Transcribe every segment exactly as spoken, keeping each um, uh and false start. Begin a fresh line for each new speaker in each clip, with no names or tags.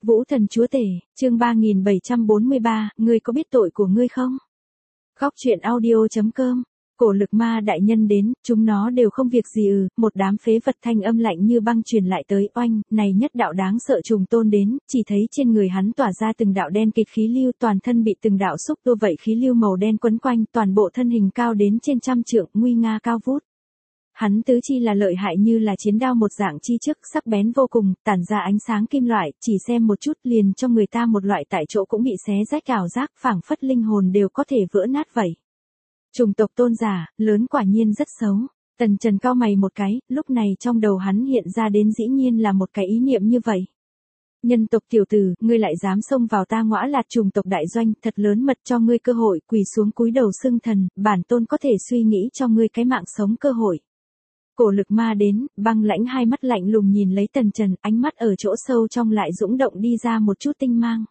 Vũ thần chúa tể, chương ba nghìn bảy trăm bốn mươi ba, ngươi có biết tội của ngươi không? Góc truyện audio.com. Cổ lực ma đại nhân đến, chúng nó đều không việc gì ư, một đám phế vật thanh âm lạnh như băng truyền lại tới, oanh, này nhất đạo đáng sợ trùng tôn đến, chỉ thấy trên người hắn tỏa ra từng đạo đen kịt khí lưu, toàn thân bị từng đạo xúc tua vậy khí lưu màu đen quấn quanh, toàn bộ thân hình cao đến trên trăm trượng, nguy nga cao vút. Hắn tứ chi là lợi hại như là chiến đao một dạng chi trước, sắc bén vô cùng, tản ra ánh sáng kim loại, chỉ xem một chút liền cho người ta một loại tại chỗ cũng bị xé rách ảo giác, phảng phất linh hồn đều có thể vỡ nát vậy. Chủng tộc tôn giả, lớn quả nhiên rất xấu. Tần Trần cau mày một cái, lúc này trong đầu hắn hiện ra đến dĩ nhiên là một cái ý niệm như vậy. Nhân tộc tiểu tử, ngươi lại dám xông vào ta Ngõa Lạt chủng tộc đại doanh, thật lớn mật cho ngươi cơ hội, quỳ xuống cúi đầu xưng thần, bản tôn có thể suy nghĩ cho ngươi cái mạng sống cơ hội. Cổ lực ma đến, băng lãnh hai mắt lạnh lùng nhìn lấy Tần Trần, ánh mắt ở chỗ sâu trong lại dũng động đi ra một chút tinh mang.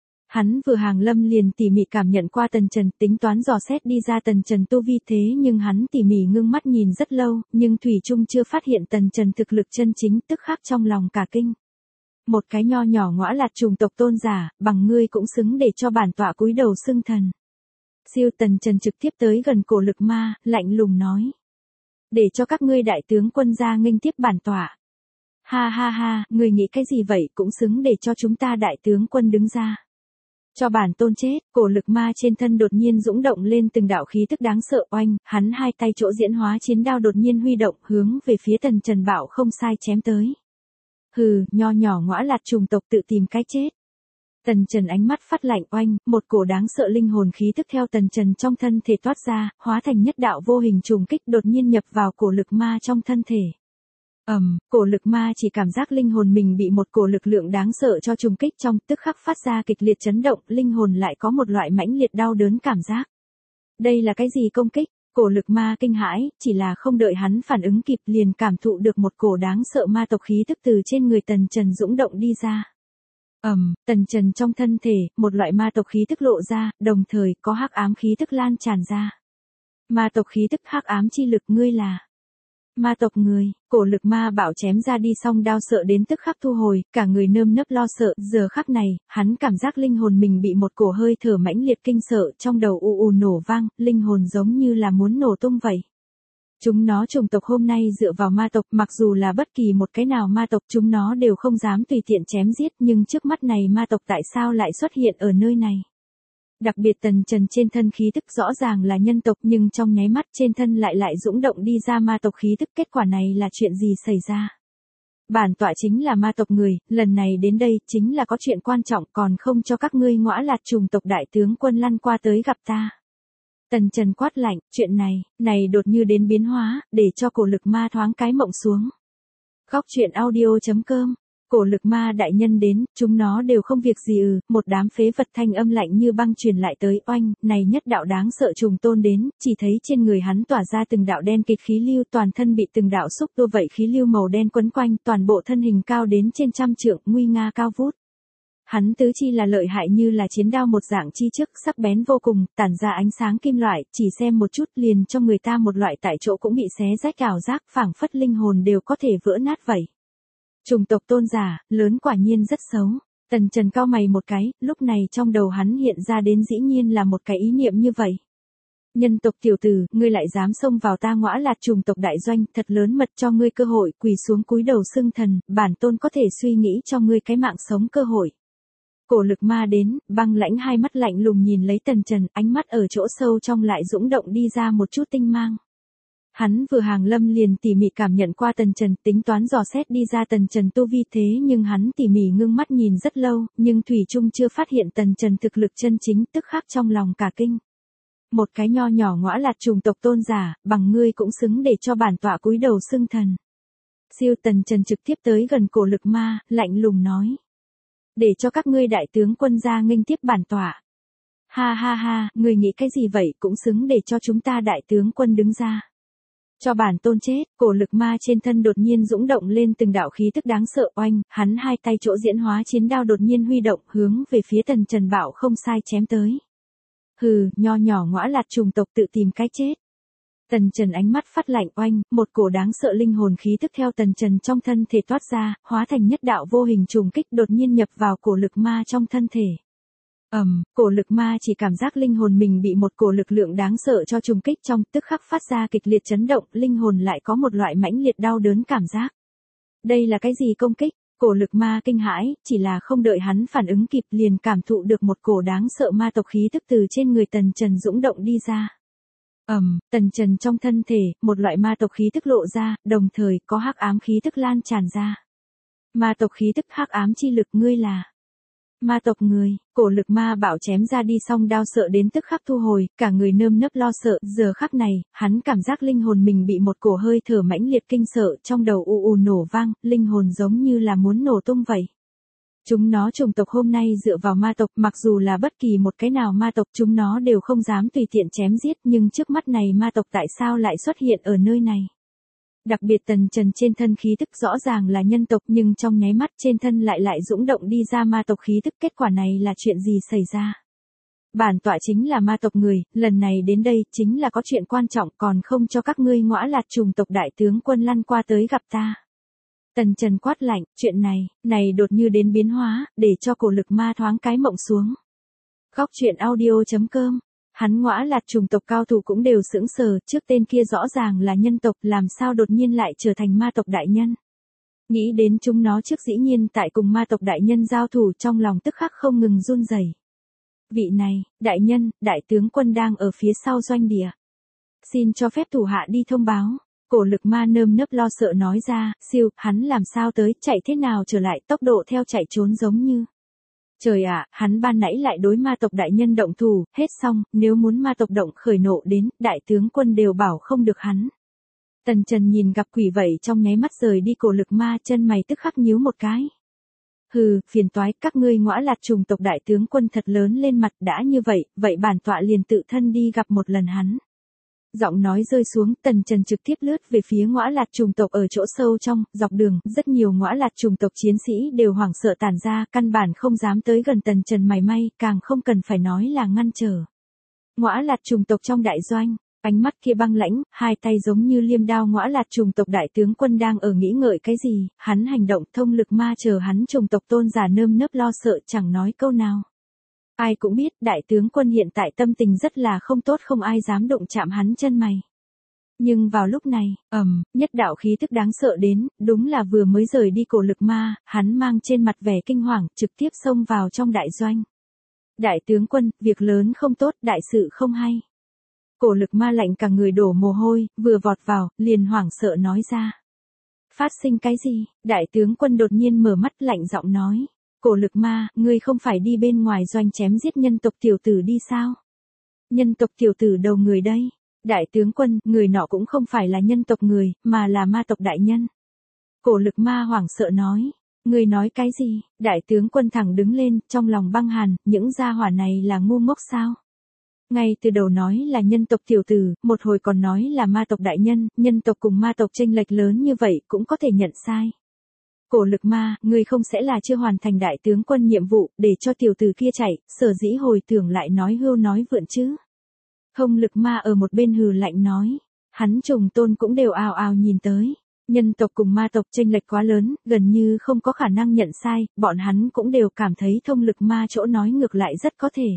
Hắn vừa hàng lâm liền tỉ mỉ cảm nhận qua Tần Trần, tính toán dò xét đi ra Tần Trần tu vi thế nhưng hắn tỉ mỉ ngưng mắt nhìn rất lâu, nhưng thủy chung chưa phát hiện Tần Trần thực lực chân chính, tức khắc trong lòng cả kinh. Một cái nho nhỏ Ngõa Lạt chủng tộc tôn giả, bằng ngươi cũng xứng để cho bản tọa cúi đầu xưng thần. Siêu Tần Trần trực tiếp tới gần cổ lực ma, lạnh lùng nói. Để cho các ngươi đại tướng quân ra nghênh tiếp bản tọa. Ha ha ha, ngươi nghĩ cái gì vậy, cũng xứng để cho chúng ta đại tướng quân đứng ra. Cho bản tôn chết, cổ lực ma trên thân đột nhiên dũng động lên từng đạo khí tức đáng sợ, oanh, hắn hai tay chỗ diễn hóa chiến đao đột nhiên huy động, hướng về phía Tần Trần bảo không sai chém tới. Hừ, nho nhỏ Ngõa Lạt chủng tộc tự tìm cái chết. Tần Trần ánh mắt phát lạnh, oanh, một cổ đáng sợ linh hồn khí tức theo Tần Trần trong thân thể toát ra, hóa thành nhất đạo vô hình trùng kích đột nhiên nhập vào cổ lực ma trong thân thể. Ầm, um, cổ lực ma chỉ cảm giác linh hồn mình bị một cổ lực lượng đáng sợ cho trùng kích trong, tức khắc phát ra kịch liệt chấn động, linh hồn lại có một loại mãnh liệt đau đớn cảm giác. Đây là cái gì công kích? Cổ lực ma kinh hãi, chỉ là không đợi hắn phản ứng kịp liền cảm thụ được một cổ đáng sợ ma tộc khí tức từ trên người Tần Trần dũng động đi ra. Ầm, um, Tần Trần trong thân thể, một loại ma tộc khí tức lộ ra, đồng thời có hắc ám khí tức lan tràn ra. Ma tộc khí tức hắc ám chi lực, ngươi là ma tộc người. Cổ lực ma bảo chém ra đi xong đao sợ đến tức khắc thu hồi, cả người nơm nớp lo sợ, giờ khắc này, hắn cảm giác linh hồn mình bị một cổ hơi thở mãnh liệt kinh sợ, trong đầu u u nổ vang, linh hồn giống như là muốn nổ tung vậy. Chúng nó chủng tộc hôm nay dựa vào ma tộc, mặc dù là bất kỳ một cái nào ma tộc chúng nó đều không dám tùy tiện chém giết, nhưng trước mắt này ma tộc tại sao lại xuất hiện ở nơi này? Đặc biệt Tần Trần trên thân khí tức rõ ràng là nhân tộc nhưng trong nháy mắt trên thân lại lại dũng động đi ra ma tộc khí tức, kết quả này là chuyện gì xảy ra? Bản tọa chính là ma tộc người, lần này đến đây chính là có chuyện quan trọng, còn không cho các ngươi Ngõa Lạt chủng tộc đại tướng quân lăn qua tới gặp ta. Tần Trần quát lạnh, chuyện này, này đột như đến biến hóa, để cho cổ lực ma thoáng cái mộng xuống. Góc truyện audio.com. Cổ lực ma đại nhân đến, chúng nó đều không việc gì ư, một đám phế vật thanh âm lạnh như băng truyền lại tới, oanh, này nhất đạo đáng sợ trùng tôn đến, chỉ thấy trên người hắn tỏa ra từng đạo đen kịt khí lưu, toàn thân bị từng đạo xúc tua vậy khí lưu màu đen quấn quanh, toàn bộ thân hình cao đến trên trăm trượng, nguy nga cao vút. Hắn tứ chi là lợi hại như là chiến đao một dạng chi trước, sắc bén vô cùng, tản ra ánh sáng kim loại, chỉ xem một chút liền cho người ta một loại tại chỗ cũng bị xé rách ảo giác, phảng phất linh hồn đều có thể vỡ nát vậy. Chủng tộc tôn giả, lớn quả nhiên rất xấu. Tần Trần cau mày một cái, lúc này trong đầu hắn hiện ra đến dĩ nhiên là một cái ý niệm như vậy. Nhân tộc tiểu tử, ngươi lại dám xông vào ta Ngõa Lạt chủng tộc đại doanh, thật lớn mật cho ngươi cơ hội, quỳ xuống cúi đầu xưng thần, bản tôn có thể suy nghĩ cho ngươi cái mạng sống cơ hội. Cổ lực ma đến, băng lãnh hai mắt lạnh lùng nhìn lấy Tần Trần, ánh mắt ở chỗ sâu trong lại dũng động đi ra một chút tinh mang. Hắn vừa hàng lâm liền tỉ mỉ cảm nhận qua Tần Trần, tính toán dò xét đi ra Tần Trần tu vi thế nhưng hắn tỉ mỉ ngưng mắt nhìn rất lâu, nhưng thủy chung chưa phát hiện Tần Trần thực lực chân chính, tức khắc trong lòng cả kinh. Một cái nho nhỏ Ngõa Lạt chủng tộc tôn giả, bằng ngươi cũng xứng để cho bản tọa cúi đầu xưng thần. Siêu Tần Trần trực tiếp tới gần cổ lực ma, lạnh lùng nói. Để cho các ngươi đại tướng quân ra nghênh tiếp bản tọa. Ha ha ha, ngươi nghĩ cái gì vậy, cũng xứng để cho chúng ta đại tướng quân đứng ra. Cho bản tôn chết, cổ lực ma trên thân đột nhiên dũng động lên từng đạo khí tức đáng sợ, oanh, hắn hai tay chỗ diễn hóa chiến đao đột nhiên huy động, hướng về phía Tần Trần bảo không sai chém tới. Hừ, nho nhỏ Ngõa Lạt chủng tộc tự tìm cái chết. Tần Trần ánh mắt phát lạnh oanh, một cổ đáng sợ linh hồn khí tức theo Tần Trần trong thân thể toát ra, hóa thành nhất đạo vô hình trùng kích đột nhiên nhập vào cổ lực ma trong thân thể. Ầm, um, cổ lực ma chỉ cảm giác linh hồn mình bị một cổ lực lượng đáng sợ cho trùng kích trong, tức khắc phát ra kịch liệt chấn động, linh hồn lại có một loại mãnh liệt đau đớn cảm giác. Đây là cái gì công kích? Cổ lực ma kinh hãi, chỉ là không đợi hắn phản ứng kịp liền cảm thụ được một cổ đáng sợ ma tộc khí tức từ trên người Tần Trần dũng động đi ra. Ầm, um, Tần Trần trong thân thể, một loại ma tộc khí tức lộ ra, đồng thời có hắc ám khí tức lan tràn ra. Ma tộc khí tức hắc ám chi lực ngươi là ma tộc người, cổ lực ma bảo chém ra đi xong đao sợ đến tức khắc thu hồi, cả người nơm nớp lo sợ, giờ khắc này, hắn cảm giác linh hồn mình bị một cổ hơi thở mãnh liệt kinh sợ, trong đầu ù ù nổ vang, linh hồn giống như là muốn nổ tung vậy. Chúng nó chủng tộc hôm nay dựa vào ma tộc, mặc dù là bất kỳ một cái nào ma tộc chúng nó đều không dám tùy tiện chém giết, nhưng trước mắt này ma tộc tại sao lại xuất hiện ở nơi này? Đặc biệt Tần Trần trên thân khí tức rõ ràng là nhân tộc nhưng trong nháy mắt trên thân lại lại dũng động đi ra ma tộc khí tức, kết quả này là chuyện gì xảy ra? Bản tọa chính là ma tộc người, lần này đến đây chính là có chuyện quan trọng còn không cho các ngươi ngõa lạt trùng tộc đại tướng quân lăn qua tới gặp ta. Tần Trần quát lạnh, chuyện này, này đột như đến biến hóa, để cho cổ lực ma thoáng cái mộng xuống. Góc truyện audio chấm com. Hắn ngõa lạt trùng tộc cao thủ cũng đều sững sờ, trước tên kia rõ ràng là nhân tộc, làm sao đột nhiên lại trở thành ma tộc đại nhân. Nghĩ đến chúng nó trước dĩ nhiên tại cùng ma tộc đại nhân giao thủ, trong lòng tức khắc không ngừng run rẩy. Vị này, đại nhân, đại tướng quân đang ở phía sau doanh địa. Xin cho phép thủ hạ đi thông báo. Cổ lực ma nơm nớp lo sợ nói ra, siêu, hắn làm sao tới, chạy thế nào trở lại, tốc độ theo chạy trốn giống như. Trời ạ, à, hắn ban nãy lại đối ma tộc đại nhân động thủ, hết xong, nếu muốn ma tộc động khởi nộ đến, đại tướng quân đều bảo không được hắn. Tần Trần nhìn gặp quỷ vậy trong nháy mắt rời đi cổ lực ma, chân mày tức khắc nhíu một cái. Hừ, phiền toái, các ngươi ngõa lạt trùng tộc đại tướng quân thật lớn lên mặt, đã như vậy, vậy bản tọa liền tự thân đi gặp một lần hắn. Giọng nói rơi xuống, Tần Trần trực tiếp lướt về phía ngõa lạt trùng tộc ở chỗ sâu trong, dọc đường, rất nhiều ngõa lạt trùng tộc chiến sĩ đều hoảng sợ tản ra, căn bản không dám tới gần Tần Trần mảy may, càng không cần phải nói là ngăn trở. Ngõa lạt trùng tộc trong đại doanh, ánh mắt kia băng lãnh, hai tay giống như liêm đao, ngõa lạt trùng tộc đại tướng quân đang ở nghĩ ngợi cái gì, hắn hành động thông lực ma chờ hắn trùng tộc tôn giả nơm nớp lo sợ chẳng nói câu nào. Ai cũng biết đại tướng quân hiện tại tâm tình rất là không tốt, không ai dám đụng chạm hắn chân mày. Nhưng vào lúc này, ầm, um, nhất đạo khí tức đáng sợ đến, đúng là vừa mới rời đi cổ lực ma, hắn mang trên mặt vẻ kinh hoàng, trực tiếp xông vào trong đại doanh. Đại tướng quân, việc lớn không tốt, đại sự không hay. Cổ lực ma lạnh cả người đổ mồ hôi, vừa vọt vào, liền hoảng sợ nói ra. Phát sinh cái gì? Đại tướng quân đột nhiên mở mắt lạnh giọng nói. Cổ lực ma, ngươi không phải đi bên ngoài doanh chém giết nhân tộc tiểu tử đi sao? Nhân tộc tiểu tử đầu người đây. Đại tướng quân, người nọ cũng không phải là nhân tộc người, mà là ma tộc đại nhân. Cổ lực ma hoảng sợ nói. Ngươi nói cái gì? Đại tướng quân thẳng đứng lên, trong lòng băng hàn, những gia hỏa này là ngu ngốc sao? Ngay từ đầu nói là nhân tộc tiểu tử, một hồi còn nói là ma tộc đại nhân, nhân tộc cùng ma tộc chênh lệch lớn như vậy cũng có thể nhận sai. Cổ lực ma, ngươi không sẽ là chưa hoàn thành đại tướng quân nhiệm vụ, để cho tiểu tử kia chạy, sở dĩ hồi tưởng lại nói hưu nói vượn chứ. Thông lực ma ở một bên hừ lạnh nói, hắn trùng tôn cũng đều ào ào nhìn tới. Nhân tộc cùng ma tộc chênh lệch quá lớn, gần như không có khả năng nhận sai, bọn hắn cũng đều cảm thấy thông lực ma chỗ nói ngược lại rất có thể.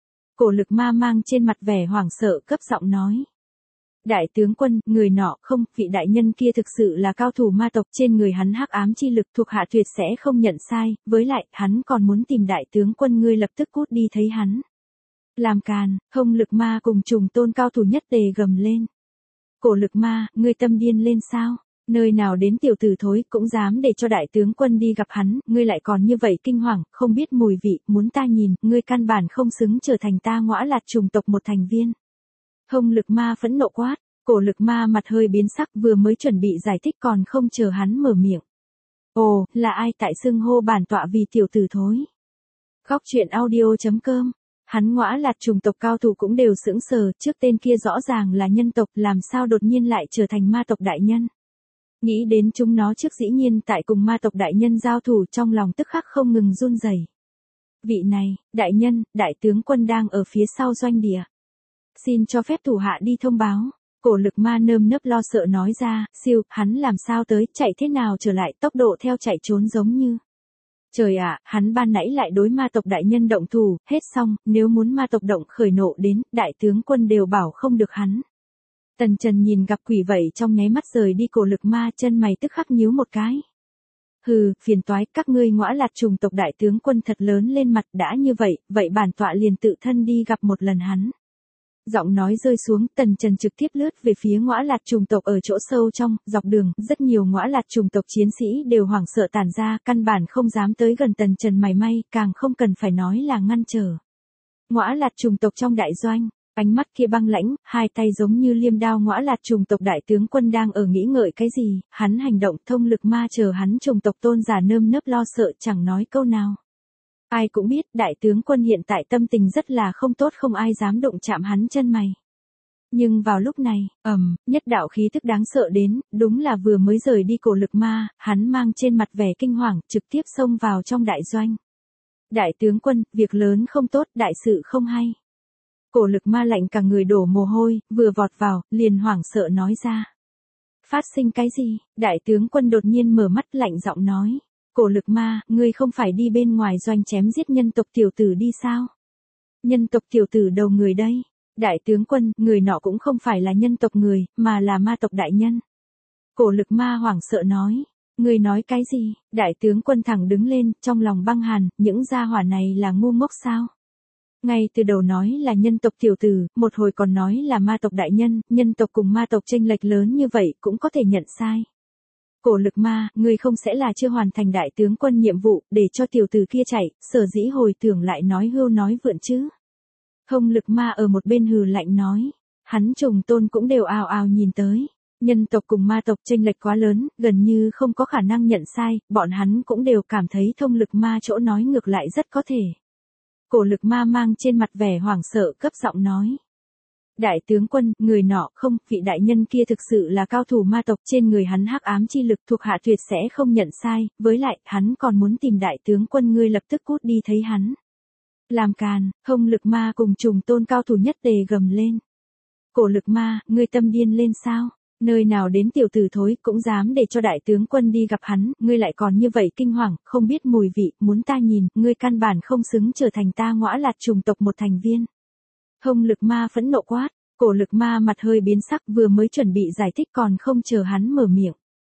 Cổ lực ma mang trên mặt vẻ hoảng sợ cấp giọng nói. Đại tướng quân, người nọ không, vị đại nhân kia thực sự là cao thủ ma tộc, trên người hắn hắc ám chi lực thuộc hạ tuyệt sẽ không nhận sai, với lại, hắn còn muốn tìm đại tướng quân ngươi lập tức cút đi thấy hắn. Làm càn, thông lực ma cùng trùng tôn cao thủ nhất tề gầm lên. Cổ lực ma, ngươi tâm điên lên sao? Nơi nào đến tiểu tử thối cũng dám để cho đại tướng quân đi gặp hắn, ngươi lại còn như vậy kinh hoàng, không biết mùi vị, muốn ta nhìn, ngươi căn bản không xứng trở thành ta ngõa lạt trùng tộc một thành viên. Thông lực ma phẫn nộ quát, cổ lực ma mặt hơi biến sắc vừa mới chuẩn bị giải thích còn không chờ hắn mở miệng. Ồ, là ai tại xưng hô bản tọa vì tiểu tử thối? Góc truyện audio chấm com. Hắn ngõa lạt trùng tộc cao thủ cũng đều sững sờ, trước tên kia rõ ràng là nhân tộc, làm sao đột nhiên lại trở thành ma tộc đại nhân. Nghĩ đến chúng nó trước dĩ nhiên tại cùng ma tộc đại nhân giao thủ, trong lòng tức khắc không ngừng run rẩy. Vị này, đại nhân, đại tướng quân đang ở phía sau doanh địa. Xin cho phép thủ hạ đi thông báo. Cổ lực ma nơm nớp lo sợ nói ra, siêu, hắn làm sao tới, chạy thế nào trở lại, tốc độ theo chạy trốn giống như. Trời ạ, hắn ban nãy lại đối ma tộc đại nhân động thủ, hết xong, nếu muốn ma tộc động khởi nộ đến, đại tướng quân đều bảo không được hắn. Tần Trần nhìn gặp quỷ vậy trong nháy mắt rời đi cổ lực ma, chân mày tức khắc nhíu một cái. Hừ, phiền toái, các ngươi ngõa lạt trùng tộc đại tướng quân thật lớn lên mặt, đã như vậy, vậy bản tọa liền tự thân đi gặp một lần hắn. Giọng nói rơi xuống, Tần Trần trực tiếp lướt về phía ngõa lạt trùng tộc ở chỗ sâu trong, dọc đường, rất nhiều ngõa lạt trùng tộc chiến sĩ đều hoảng sợ tản ra, căn bản không dám tới gần Tần Trần mảy may, càng không cần phải nói là ngăn trở. Ngõa lạt trùng tộc trong đại doanh, ánh mắt kia băng lãnh, hai tay giống như liêm đao, ngõa lạt trùng tộc đại tướng quân đang ở nghĩ ngợi cái gì, hắn hành động, thông lực ma chờ hắn trùng tộc tôn giả nơm nớp lo sợ chẳng nói câu nào. Ai cũng biết, đại tướng quân hiện tại tâm tình rất là không tốt, không ai dám động chạm hắn chân mày. Nhưng vào lúc này, ầm, nhất đạo khí tức đáng sợ đến, đúng là vừa mới rời đi cổ lực ma, hắn mang trên mặt vẻ kinh hoàng, trực tiếp xông vào trong đại doanh. Đại tướng quân, việc lớn không tốt, đại sự không hay. Cổ lực ma lạnh cả người đổ mồ hôi, vừa vọt vào, liền hoảng sợ nói ra. Phát sinh cái gì? Đại tướng quân đột nhiên mở mắt lạnh giọng nói. Cổ lực ma, ngươi không phải đi bên ngoài doanh chém giết nhân tộc tiểu tử đi sao? Nhân tộc tiểu tử đầu người đây. Đại tướng quân, người nọ cũng không phải là nhân tộc người, mà là ma tộc đại nhân. Cổ lực ma hoảng sợ nói. Ngươi nói cái gì? Đại tướng quân thẳng đứng lên, trong lòng băng hàn, những gia hỏa này là ngu ngốc sao? Ngay từ đầu nói là nhân tộc tiểu tử, một hồi còn nói là ma tộc đại nhân, nhân tộc cùng ma tộc chênh lệch lớn như vậy cũng có thể nhận sai. Cổ lực ma, ngươi không sẽ là chưa hoàn thành đại tướng quân nhiệm vụ, để cho tiểu tử kia chạy, sở dĩ hồi tưởng lại nói hưu nói vượn chứ. Hồng lực ma ở một bên hừ lạnh nói, hắn trùng tôn cũng đều ào ào nhìn tới. Nhân tộc cùng ma tộc chênh lệch quá lớn, gần như không có khả năng nhận sai, bọn hắn cũng đều cảm thấy thông lực ma chỗ nói ngược lại rất có thể. Cổ lực ma mang trên mặt vẻ hoảng sợ cấp giọng nói. Đại tướng quân, người nọ không, vị đại nhân kia thực sự là cao thủ ma tộc, trên người hắn hắc ám chi lực thuộc hạ tuyệt sẽ không nhận sai, với lại, hắn còn muốn tìm đại tướng quân, ngươi lập tức cút đi thấy hắn. Làm càn, hồng lực ma cùng trùng tôn cao thủ nhất tề gầm lên. Cổ lực ma, ngươi tâm điên lên sao? Nơi nào đến tiểu tử thối cũng dám để cho đại tướng quân đi gặp hắn, ngươi lại còn như vậy kinh hoàng, không biết mùi vị, muốn ta nhìn, ngươi căn bản không xứng trở thành ta ngõa lạt trùng tộc một thành viên. Hồng lực ma phẫn nộ quát, cổ lực ma mặt hơi biến sắc, vừa mới chuẩn bị giải thích còn không chờ hắn mở miệng.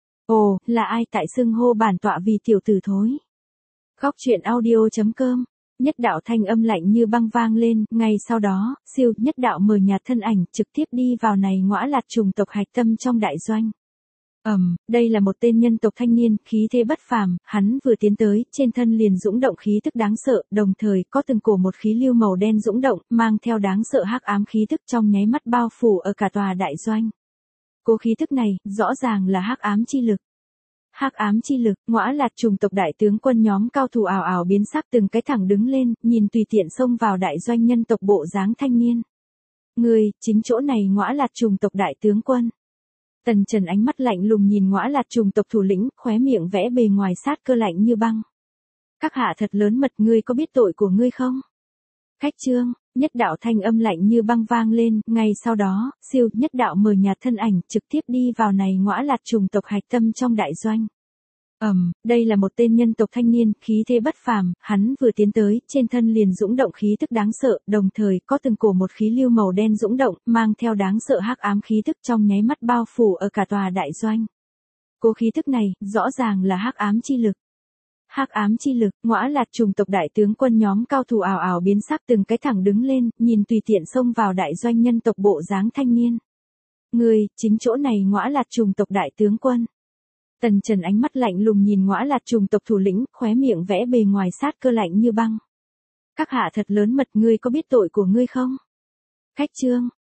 Ồ, là ai tại xưng hô bản tọa vì tiểu tử thối? Góc truyện audio chấm com. Nhất đạo thanh âm lạnh như băng vang lên, ngay sau đó, siêu, nhất đạo mờ nhạt thân ảnh, trực tiếp đi vào này ngõa lạt trùng tộc hạch tâm trong đại doanh. Ầm, um, đây là một tên nhân tộc thanh niên, khí thế bất phàm, hắn vừa tiến tới, trên thân liền dũng động khí tức đáng sợ, đồng thời có từng cổ một khí lưu màu đen dũng động, mang theo đáng sợ hắc ám khí tức trong nháy mắt bao phủ ở cả tòa đại doanh. Cố khí tức này, rõ ràng là hắc ám chi lực. Hắc ám chi lực, ngõa lạt trùng tộc đại tướng quân nhóm cao thủ ảo ảo biến sắc, từng cái thẳng đứng lên, nhìn tùy tiện xông vào đại doanh nhân tộc bộ dáng thanh niên. Người, chính chỗ này ngõa lạt trùng tộc đại tướng quân. Tần Trần ánh mắt lạnh lùng nhìn ngõa lạt trùng tộc thủ lĩnh, khóe miệng vẽ bề ngoài sát cơ lạnh như băng. Các hạ thật lớn mật, ngươi có biết tội của ngươi không? Khách trương, nhất đạo thanh âm lạnh như băng vang lên, ngay sau đó, siêu, nhất đạo mờ nhạt thân ảnh, trực tiếp đi vào này ngõa lạt trùng tộc hạch tâm trong đại doanh. Ầm, um, đây là một tên nhân tộc thanh niên, khí thế bất phàm, hắn vừa tiến tới, trên thân liền dũng động khí tức đáng sợ, đồng thời có từng cổ một khí lưu màu đen dũng động, mang theo đáng sợ hắc ám khí tức trong nháy mắt bao phủ ở cả tòa đại doanh. Cố khí tức này, rõ ràng là hắc ám chi lực. Hắc ám chi lực, ngõa lạt trùng tộc đại tướng quân nhóm cao thủ ảo ảo biến sắc, từng cái thẳng đứng lên, nhìn tùy tiện xông vào đại doanh nhân tộc bộ dáng thanh niên. Người, chính chỗ này ngõa lạt trùng tộc đại tướng quân. Tần Trần ánh mắt lạnh lùng nhìn ngõa lạt trùng tộc thủ lĩnh, khóe miệng vẽ bề ngoài sát cơ lạnh như băng. Các hạ thật lớn mật, ngươi có biết tội của ngươi không? Khách trương,